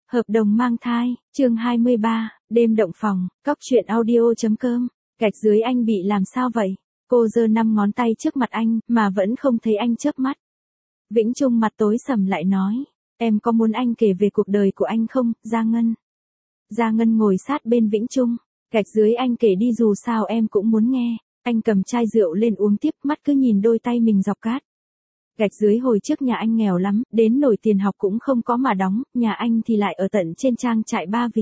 Hợp đồng mang thai, chương 23, đêm động phòng, cóc truyện audio.com, gạch dưới anh bị làm sao vậy? Cô giơ 5 ngón tay trước mặt anh, mà vẫn không thấy anh chớp mắt. Vĩnh Trung mặt tối sầm lại nói, em có muốn anh kể về cuộc đời của anh không, Gia Ngân? Gia Ngân ngồi sát bên Vĩnh Trung, gạch dưới anh kể đi dù sao em cũng muốn nghe. Anh cầm chai rượu lên uống tiếp, mắt cứ nhìn đôi tay mình dọc cát. Gạch dưới hồi trước nhà anh nghèo lắm, đến nổi tiền học cũng không có mà đóng, nhà anh thì lại ở tận trên trang trại Ba Vì.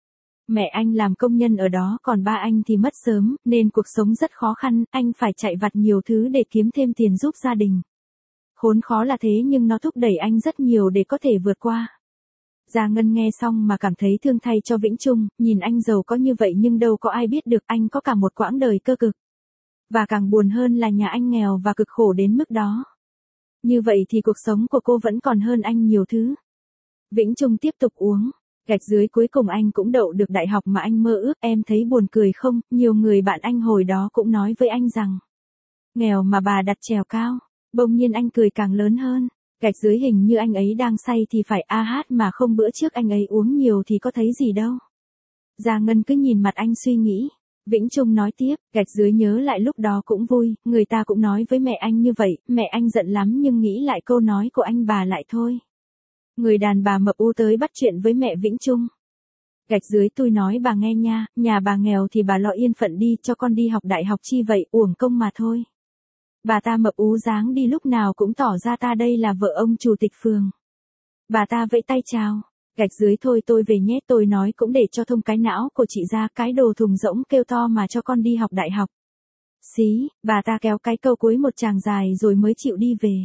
Mẹ anh làm công nhân ở đó, còn ba anh thì mất sớm, nên cuộc sống rất khó khăn, anh phải chạy vặt nhiều thứ để kiếm thêm tiền giúp gia đình. Khốn khó là thế nhưng nó thúc đẩy anh rất nhiều để có thể vượt qua. Gia Ngân nghe xong mà cảm thấy thương thay cho Vĩnh Trung, nhìn anh giàu có như vậy nhưng đâu có ai biết được anh có cả một quãng đời cơ cực. Và càng buồn hơn là nhà anh nghèo và cực khổ đến mức đó. Như vậy thì cuộc sống của cô vẫn còn hơn anh nhiều thứ. Vĩnh Trung tiếp tục uống. Gạch dưới cuối cùng anh cũng đậu được đại học mà anh mơ ước. Em thấy buồn cười không? Nhiều người bạn anh hồi đó cũng nói với anh rằng nghèo mà bà đặt chèo cao. Bỗng nhiên anh cười càng lớn hơn. Gạch dưới hình như anh ấy đang say thì phải a hát mà không bữa trước anh ấy uống nhiều thì có thấy gì đâu. Gia Ngân cứ nhìn mặt anh suy nghĩ. Vĩnh Trung nói tiếp, gạch dưới nhớ lại lúc đó cũng vui, người ta cũng nói với mẹ anh như vậy, mẹ anh giận lắm nhưng nghĩ lại câu nói của anh bà lại thôi. Người đàn bà mập u tới bắt chuyện với mẹ Vĩnh Trung. Gạch dưới tôi nói bà nghe nha, nhà bà nghèo thì bà lo yên phận đi, cho con đi học đại học chi vậy, uổng công mà thôi. Bà ta mập ú dáng đi lúc nào cũng tỏ ra ta đây là vợ ông chủ tịch phường. Bà ta vẫy tay chào. Gạch dưới thôi tôi về nhé, tôi nói cũng để cho thông cái não của chị ra, cái đồ thùng rỗng kêu to mà cho con đi học đại học. Xí, bà ta kéo cái câu cuối một tràng dài rồi mới chịu đi về.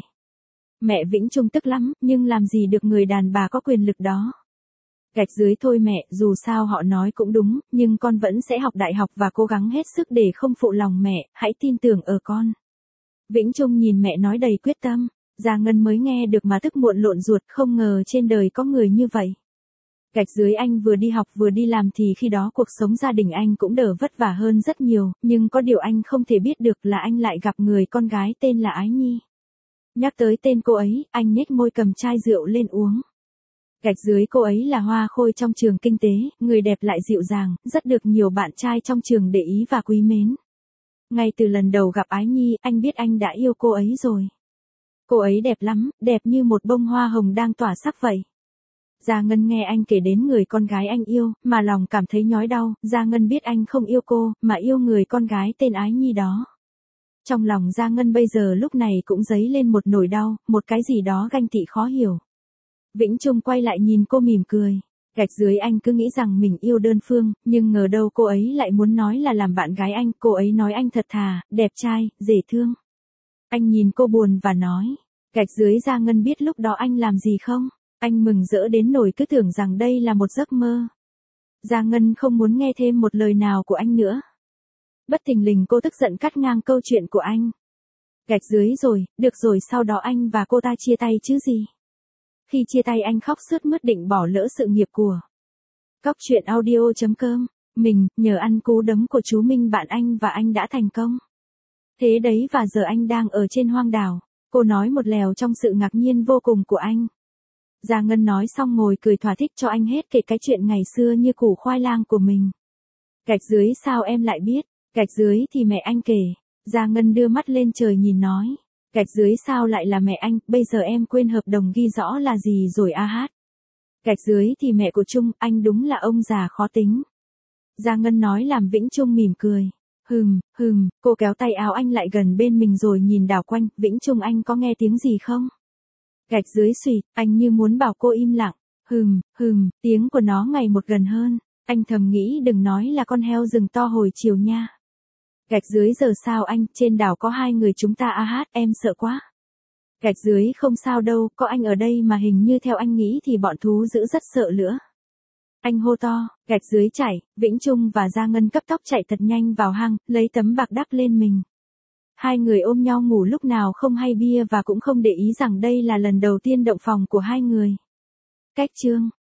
Mẹ Vĩnh Trung tức lắm, nhưng làm gì được người đàn bà có quyền lực đó. Gạch dưới thôi mẹ, dù sao họ nói cũng đúng, nhưng con vẫn sẽ học đại học và cố gắng hết sức để không phụ lòng mẹ, hãy tin tưởng ở con. Vĩnh Trung nhìn mẹ nói đầy quyết tâm. Gia Ngân mới nghe được mà tức muộn lộn ruột, không ngờ trên đời có người như vậy. Gạch dưới anh vừa đi học vừa đi làm thì khi đó cuộc sống gia đình anh cũng đỡ vất vả hơn rất nhiều, nhưng có điều anh không thể biết được là anh lại gặp người con gái tên là Ái Nhi. Nhắc tới tên cô ấy, anh nhếch môi cầm chai rượu lên uống. Gạch dưới cô ấy là hoa khôi trong trường kinh tế, người đẹp lại dịu dàng, rất được nhiều bạn trai trong trường để ý và quý mến. Ngay từ lần đầu gặp Ái Nhi, anh biết anh đã yêu cô ấy rồi. Cô ấy đẹp lắm, đẹp như một bông hoa hồng đang tỏa sắc vậy. Gia Ngân nghe anh kể đến người con gái anh yêu, mà lòng cảm thấy nhói đau. Gia Ngân biết anh không yêu cô, mà yêu người con gái tên Ái Nhi đó. Trong lòng Gia Ngân bây giờ lúc này cũng dấy lên một nỗi đau, một cái gì đó ganh tị khó hiểu. Vĩnh Trung quay lại nhìn cô mỉm cười. Gạch dưới anh cứ nghĩ rằng mình yêu đơn phương, nhưng ngờ đâu cô ấy lại muốn nói là làm bạn gái anh. Cô ấy nói anh thật thà, đẹp trai, dễ thương. Anh nhìn cô buồn và nói, gạch dưới Gia Ngân biết lúc đó anh làm gì không? Anh mừng rỡ đến nỗi cứ tưởng rằng đây là một giấc mơ. Gia Ngân không muốn nghe thêm một lời nào của anh nữa. Bất thình lình cô tức giận cắt ngang câu chuyện của anh. Gạch dưới rồi, được rồi sau đó anh và cô ta chia tay chứ gì? Khi chia tay anh khóc sướt mướt định bỏ lỡ sự nghiệp của cóc truyện audio.com. Mình, nhờ ăn cú đấm của chú Minh bạn anh và anh đã thành công. Thế đấy và giờ anh đang ở trên hoang đảo. Cô nói một lèo trong sự ngạc nhiên vô cùng của anh. Gia Ngân nói xong ngồi cười thỏa thích cho anh hết kể cái chuyện ngày xưa như củ khoai lang của mình. Gạch dưới sao em lại biết? Gạch dưới thì mẹ anh kể. Gia Ngân đưa mắt lên trời nhìn nói. Gạch dưới sao lại là mẹ anh, bây giờ em quên hợp đồng ghi rõ là gì rồi a hát. Gạch dưới thì mẹ của Trung, anh đúng là ông già khó tính. Gia Ngân nói làm Vĩnh Trung mỉm cười. Cô kéo tay áo anh lại gần bên mình rồi nhìn đảo quanh, Vĩnh Trung anh có nghe tiếng gì không? Gạch dưới xùy, anh như muốn bảo cô im lặng. Tiếng của nó ngày một gần hơn, anh thầm nghĩ đừng nói là con heo rừng to hồi chiều nha. Gạch dưới giờ sao anh, trên đảo có 2 người chúng ta a hát, em sợ quá. Gạch dưới không sao đâu, có anh ở đây mà hình như theo anh nghĩ thì bọn thú dữ rất sợ nữa. Anh hô to, gạch dưới chạy, Vĩnh Trung và Gia Ngân cấp tốc chạy thật nhanh vào hang, lấy tấm bạc đắp lên mình. 2 người ôm nhau ngủ lúc nào không hay bia và cũng không để ý rằng đây là lần đầu tiên động phòng của 2 người. Cách chương